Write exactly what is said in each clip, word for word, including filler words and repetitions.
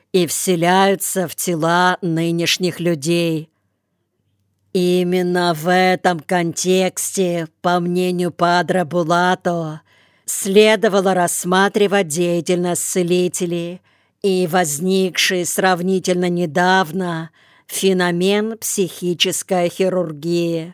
и вселяются в тела нынешних людей. Именно в этом контексте, по мнению Падре Булато, следовало рассматривать деятельность целителей и возникший сравнительно недавно феномен психической хирургии.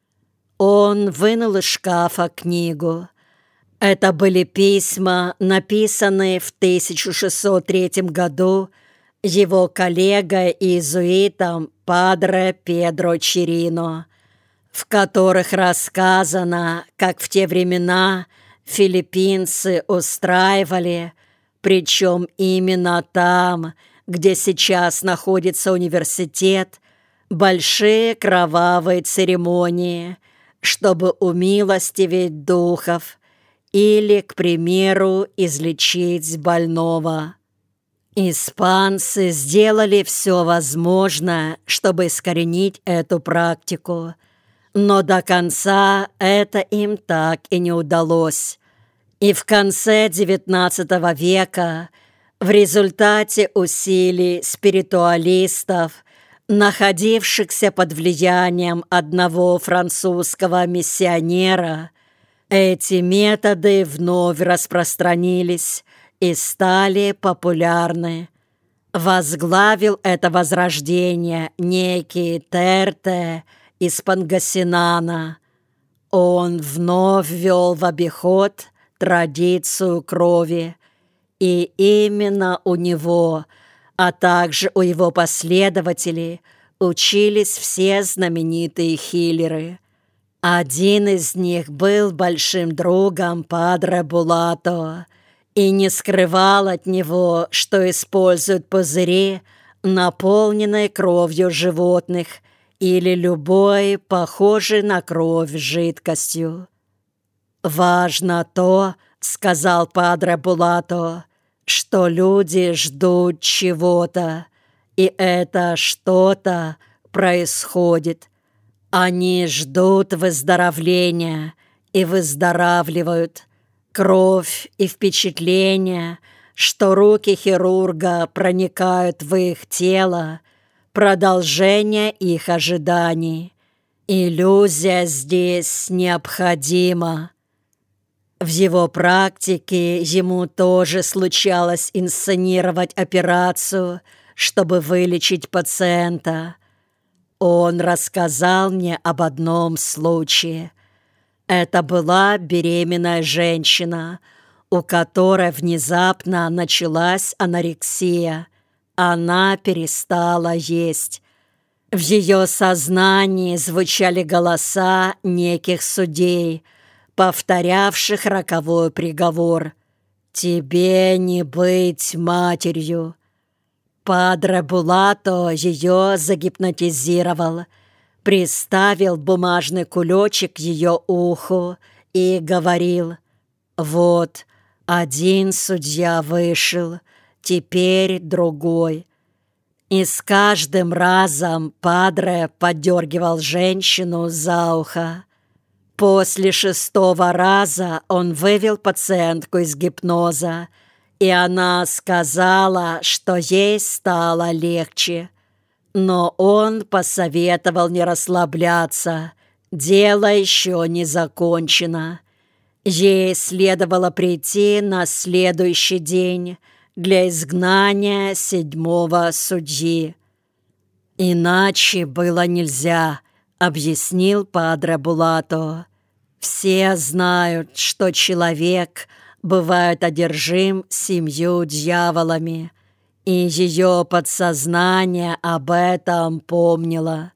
Он вынул из шкафа книгу. Это были письма, написанные в тысяча шестьсот третьем году его коллегой-иезуитом Падре Педро Чирино, в которых рассказано, как в те времена филиппинцы устраивали, причем именно там, где сейчас находится университет, большие кровавые церемонии, чтобы умилостивить духов или, к примеру, излечить больного. Испанцы сделали все возможное, чтобы искоренить эту практику, но до конца это им так и не удалось. И в конце девятнадцатого века, в результате усилий спиритуалистов, находившихся под влиянием одного французского миссионера, эти методы вновь распространились и стали популярны. Возглавил это возрождение некий Терте из Пангасинана. Он вновь ввел в обиход традицию крови, и именно у него, а также у его последователей, учились все знаменитые хиллеры. Один из них был большим другом Падре Булато и не скрывал от него, что использует пузыри, наполненные кровью животных или любой, похожей на кровь, жидкостью. «Важно то, — сказал Падре Булато, — что люди ждут чего-то, и это что-то происходит. Они ждут выздоровления и выздоравливают. Кровь и впечатление, что руки хирурга проникают в их тело, продолжение их ожиданий. Иллюзия здесь необходима». В его практике ему тоже случалось инсценировать операцию, чтобы вылечить пациента. Он рассказал мне об одном случае. Это была беременная женщина, у которой внезапно началась анорексия. Она перестала есть. В ее сознании звучали голоса неких судей, повторявших роковой приговор: «Тебе не быть матерью». Падре Булато ее загипнотизировал, приставил бумажный кулечек к ее уху и говорил: «Вот, один судья вышел, теперь другой». И с каждым разом Падре поддергивал женщину за ухо. После шестого раза он вывел пациентку из гипноза, и она сказала, что ей стало легче. Но он посоветовал не расслабляться, дело еще не закончено. Ей следовало прийти на следующий день для изгнания седьмого судьи. «Иначе было нельзя», — объяснил Падре Булато. «Все знают, что человек бывает одержим семью дьяволами, и ее подсознание об этом помнило».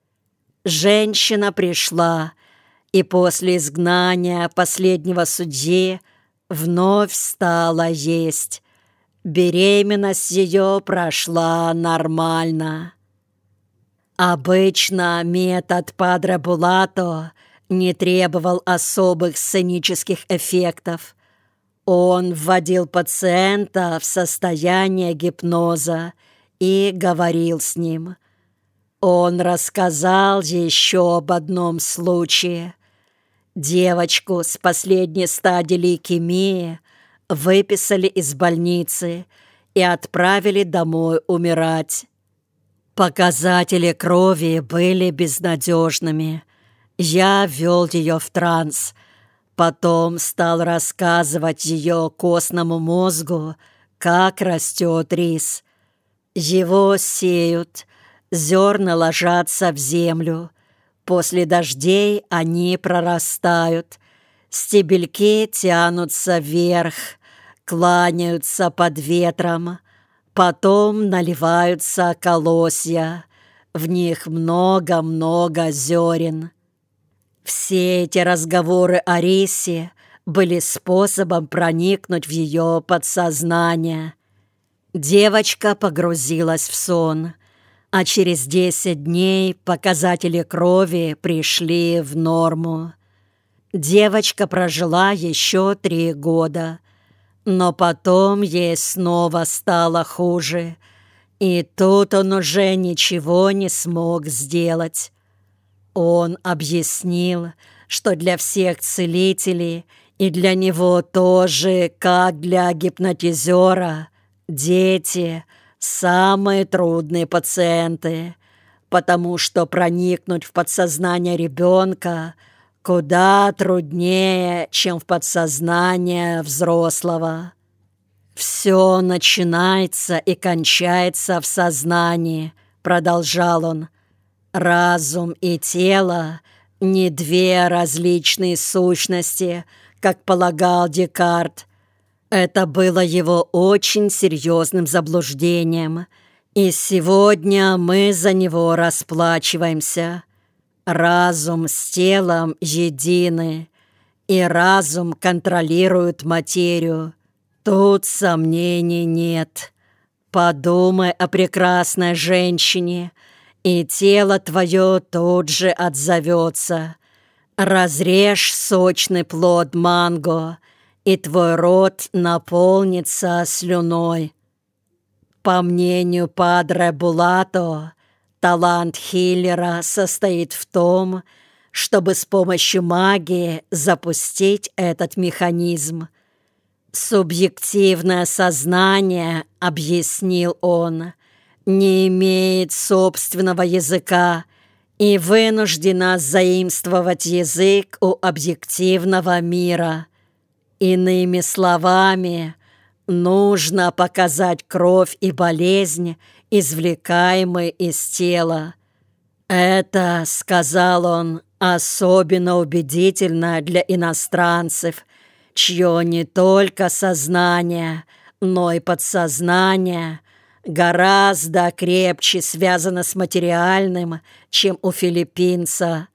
Женщина пришла, и после изгнания последнего судьи вновь стала есть. Беременность ее прошла нормально. Обычно метод Падре Булато не требовал особых сценических эффектов. Он вводил пациента в состояние гипноза и говорил с ним. Он рассказал еще об одном случае. Девочку с последней стадией лейкемии выписали из больницы, и отправили домой умирать. Показатели крови были безнадежными. Я ввел ее в транс. Потом стал рассказывать ее костному мозгу, как растет рис. Его сеют, зерна ложатся в землю. После дождей они прорастают. Стебельки тянутся вверх, кланяются под ветром. Потом наливаются колосья. В них много-много зерен. Все эти разговоры о рисе были способом проникнуть в ее подсознание. Девочка погрузилась в сон, а через десять дней показатели крови пришли в норму. Девочка прожила еще три года, но потом ей снова стало хуже, и тут он уже ничего не смог сделать. Он объяснил, что для всех целителей и для него тоже, как для гипнотизера, дети – самые трудные пациенты, потому что проникнуть в подсознание ребенка куда труднее, чем в подсознание взрослого. «Все начинается и кончается в сознании», – продолжал он. «Разум и тело – не две различные сущности, как полагал Декарт. Это было его очень серьезным заблуждением, и сегодня мы за него расплачиваемся. Разум с телом едины, и разум контролирует материю. Тут сомнений нет. Подумай о прекрасной женщине, и тело твое тут же отзовется. Разрежь сочный плод манго, и твой рот наполнится слюной. По мнению падре Булато, талант хиллера состоит в том, чтобы с помощью магии запустить этот механизм. Субъективное сознание, объяснил он, не имеет собственного языка и вынуждено заимствовать язык у объективного мира. Иными словами, нужно показать кровь и болезнь, извлекаемые из тела. Это, сказал он, особенно убедительно для иностранцев, чье не только сознание, но и подсознание гораздо крепче связано с материальным, чем у филиппинца.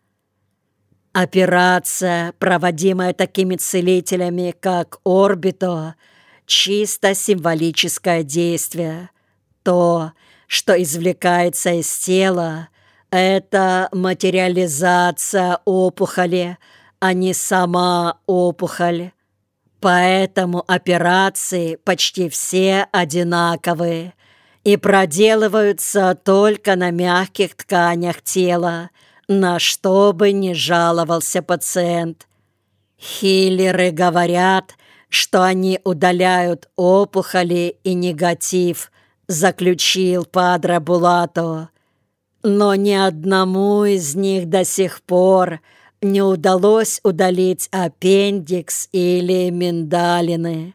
Операция, проводимая такими целителями, как Орбито, чисто символическое действие. То, что извлекается из тела, это материализация опухоли, а не сама опухоль. Поэтому операции почти все одинаковые и проделываются только на мягких тканях тела, на что бы ни жаловался пациент. Хиллеры говорят, что они удаляют опухоли и негатив, заключил падре Булато. Но ни одному из них до сих пор не удалось удалить аппендикс или миндалины.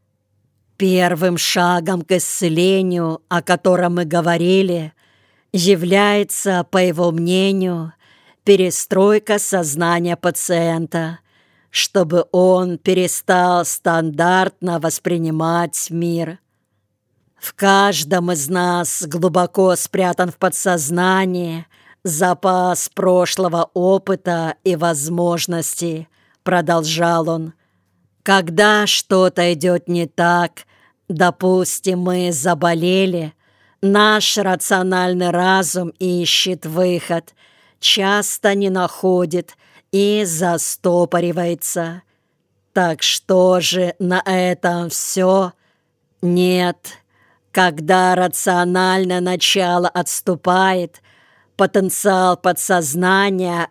Первым шагом к исцелению, о котором мы говорили, является, по его мнению, перестройка сознания пациента, чтобы он перестал стандартно воспринимать мир. В каждом из нас глубоко спрятан в подсознании запас прошлого опыта и возможностей, продолжал он. Когда что-то идет не так, допустим, мы заболели, наш рациональный разум ищет выход, часто не находит и застопоривается. Так что же на этом все? Нет. Когда рациональное начало отступает, потенциал подсознания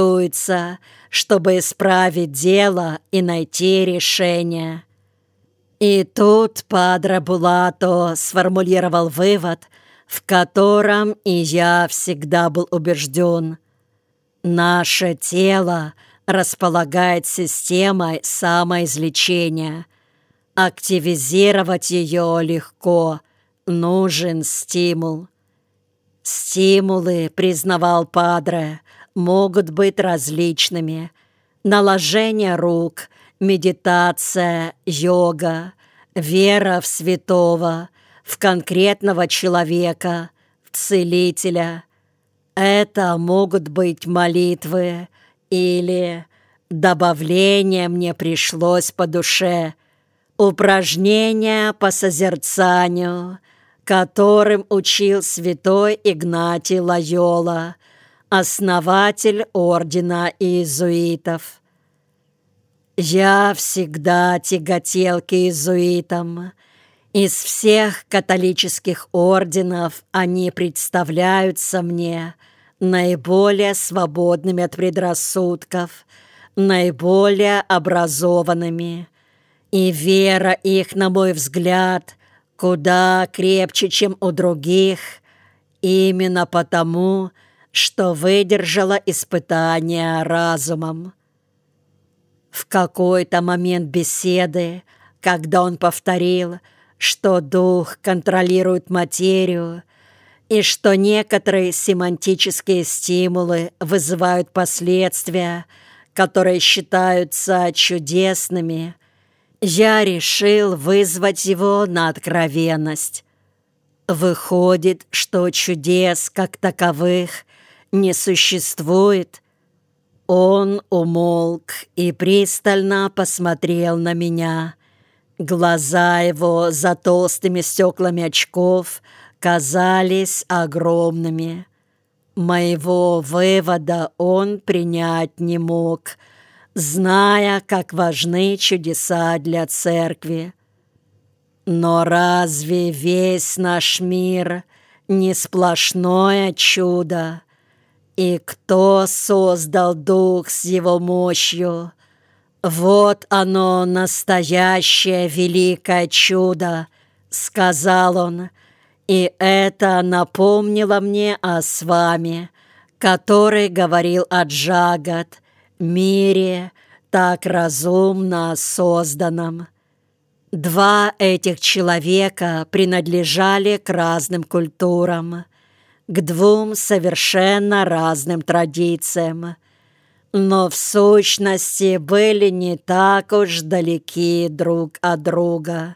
мобилизуется, чтобы исправить дело и найти решение. И тут Падре Булато сформулировал вывод, в котором и я всегда был убежден. Наше тело располагает системой самоизлечения. Активизировать ее легко, нужен стимул. Стимулы, признавал Падре, могут быть различными. Наложение рук, медитация, йога, вера в святого, в конкретного человека, в целителя. Это могут быть молитвы или добавление мне пришлось по душе, упражнения по созерцанию, которым учил святой Игнатий Лойола, основатель ордена иезуитов. Я всегда тяготел к иезуитам. Из всех католических орденов они представляются мне наиболее свободными от предрассудков, наиболее образованными. И вера их, на мой взгляд, куда крепче, чем у других, именно потому, что выдержала испытание разумом. В какой-то момент беседы, когда он повторил, что дух контролирует материю и что некоторые семантические стимулы вызывают последствия, которые считаются чудесными, я решил вызвать его на откровенность. Выходит, что чудес как таковых не существует. Он умолк и пристально посмотрел на меня. Глаза его за толстыми стеклами очков казались огромными. Моего вывода он принять не мог, зная, как важны чудеса для церкви. Но разве весь наш мир не сплошное чудо? И кто создал дух с его мощью? Вот оно, настоящее великое чудо, сказал он, и это напомнило мне о с вами, который говорил о Джагат, мире, так разумно созданном. Два этих человека принадлежали к разным культурам, к двум совершенно разным традициям, но в сущности были не так уж далеки друг от друга.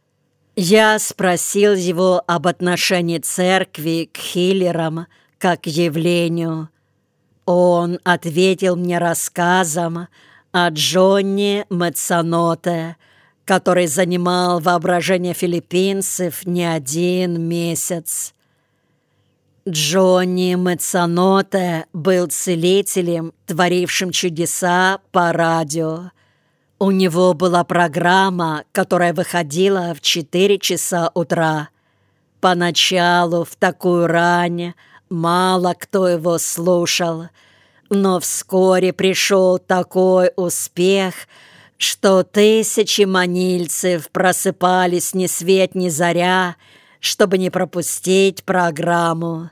Я спросил его об отношении церкви к хиллерам как к явлению. Он ответил мне рассказом о Джонни Мецаноте, который занимал воображение филиппинцев не один месяц. Джонни Мецаноте был целителем, творившим чудеса по радио. У него была программа, которая выходила в четыре часа утра. Поначалу в такую рань мало кто его слушал, но вскоре пришел такой успех, что тысячи манильцев просыпались ни свет ни заря, чтобы не пропустить программу.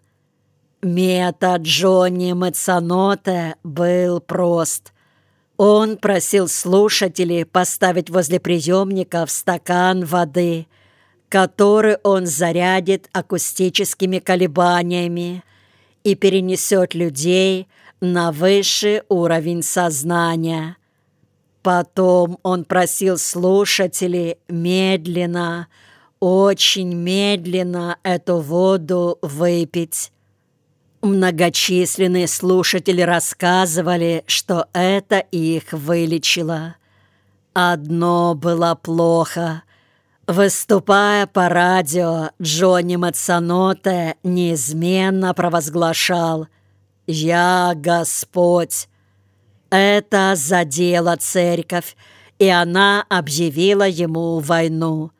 Метод Джонни Мецаноте был прост. Он просил слушателей поставить возле приемников стакан воды, который он зарядит акустическими колебаниями и перенесет людей на высший уровень сознания. Потом он просил слушателей медленно, очень медленно эту воду выпить. Многочисленные слушатели рассказывали, что это их вылечило. Одно было плохо. Выступая по радио, Джонни Мецаноте неизменно провозглашал «Я Господь». Это задело церковь, и она объявила ему войну.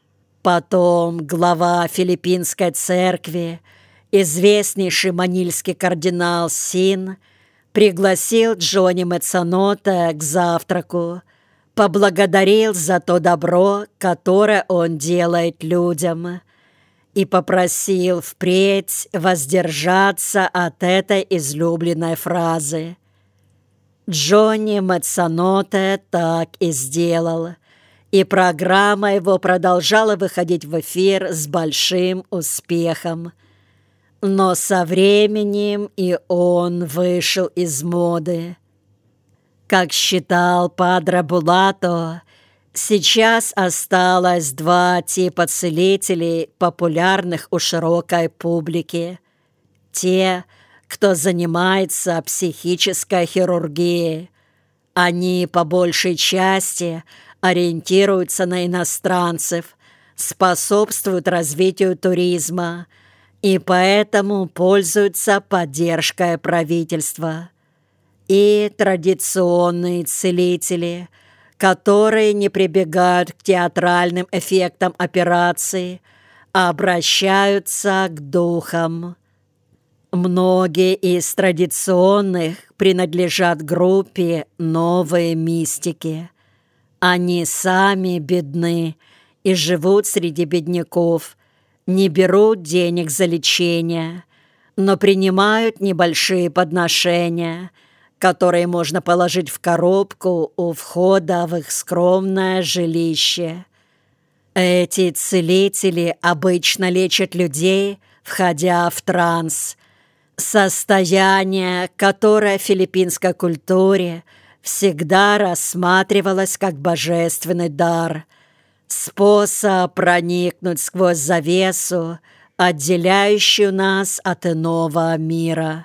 Потом глава филиппинской церкви, известнейший манильский кардинал Син, пригласил Джонни Мецаноте к завтраку, поблагодарил за то добро, которое он делает людям, и попросил впредь воздержаться от этой излюбленной фразы. Джонни Мацаноте так и сделал, и программа его продолжала выходить в эфир с большим успехом. Но со временем и он вышел из моды. Как считал Падре Булато, сейчас осталось два типа целителей, популярных у широкой публики. Те, кто занимается психической хирургией. Они по большей части ориентируются на иностранцев, способствуют развитию туризма и поэтому пользуются поддержкой правительства. И традиционные целители, которые не прибегают к театральным эффектам операции, а обращаются к духам. Многие из традиционных принадлежат группе «Новые мистики». Они сами бедны и живут среди бедняков, не берут денег за лечение, но принимают небольшие подношения, которые можно положить в коробку у входа в их скромное жилище. Эти целители обычно лечат людей, входя в транс, состояние, которое в филиппинской культуре всегда рассматривалось как божественный дар, способ проникнуть сквозь завесу, отделяющую нас от иного мира.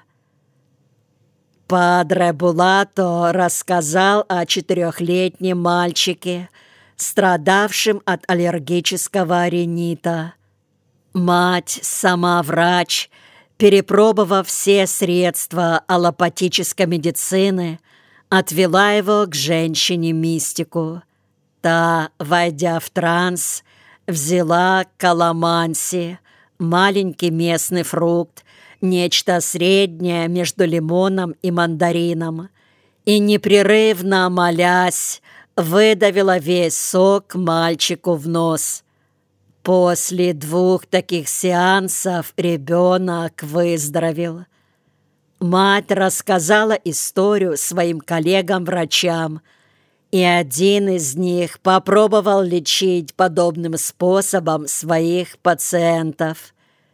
Падре Булато рассказал о четырехлетнем мальчике, страдавшем от аллергического ринита. Мать, сама врач, перепробовав все средства аллопатической медицины, отвела его к женщине-мистику. Та, войдя в транс, взяла каламанси, маленький местный фрукт, нечто среднее между лимоном и мандарином, и, непрерывно молясь, выдавила весь сок мальчику в нос. После двух таких сеансов ребенок выздоровел. Мать рассказала историю своим коллегам-врачам, и один из них попробовал лечить подобным способом своих пациентов.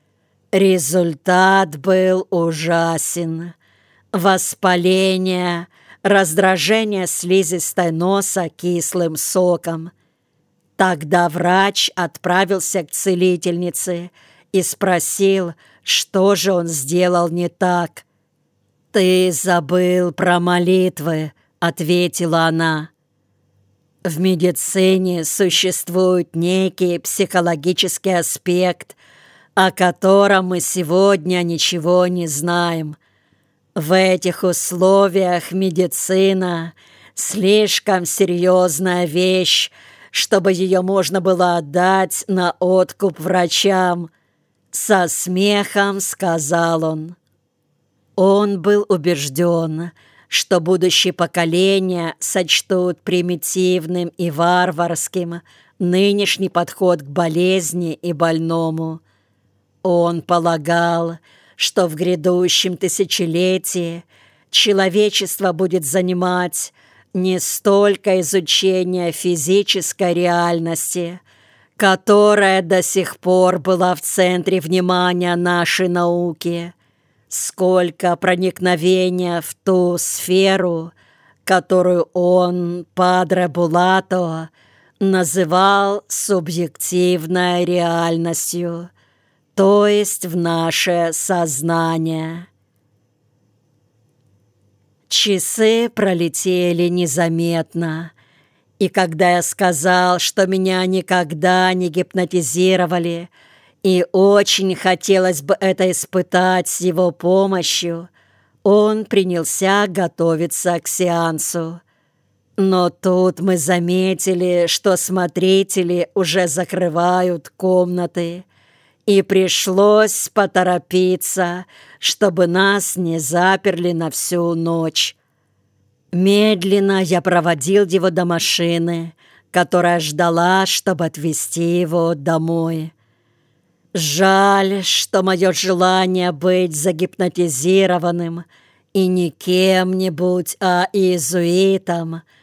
Результат был ужасен. Воспаление, раздражение слизистой носа кислым соком. Тогда врач отправился к целительнице и спросил, что же он сделал не так. «Ты забыл про молитвы», — ответила она. В медицине существует некий психологический аспект, о котором мы сегодня ничего не знаем. В этих условиях медицина — слишком серьезная вещь, чтобы ее можно было отдать на откуп врачам. Со смехом сказал он. Он был убежден, что будущие поколения сочтут примитивным и варварским нынешний подход к болезни и больному. Он полагал, что в грядущем тысячелетии человечество будет занимать не столько изучение физической реальности, которая до сих пор была в центре внимания нашей науки, сколько проникновения в ту сферу, которую он, Падре Булато, называл субъективной реальностью, то есть в наше сознание. Часы пролетели незаметно, и когда я сказал, что меня никогда не гипнотизировали, и очень хотелось бы это испытать с его помощью, он принялся готовиться к сеансу. Но тут мы заметили, что смотрители уже закрывают комнаты, и пришлось поторопиться, чтобы нас не заперли на всю ночь. Медленно я проводил его до машины, которая ждала, чтобы отвезти его домой. Жаль, что мое желание быть загипнотизированным и не кем-нибудь, а иезуитом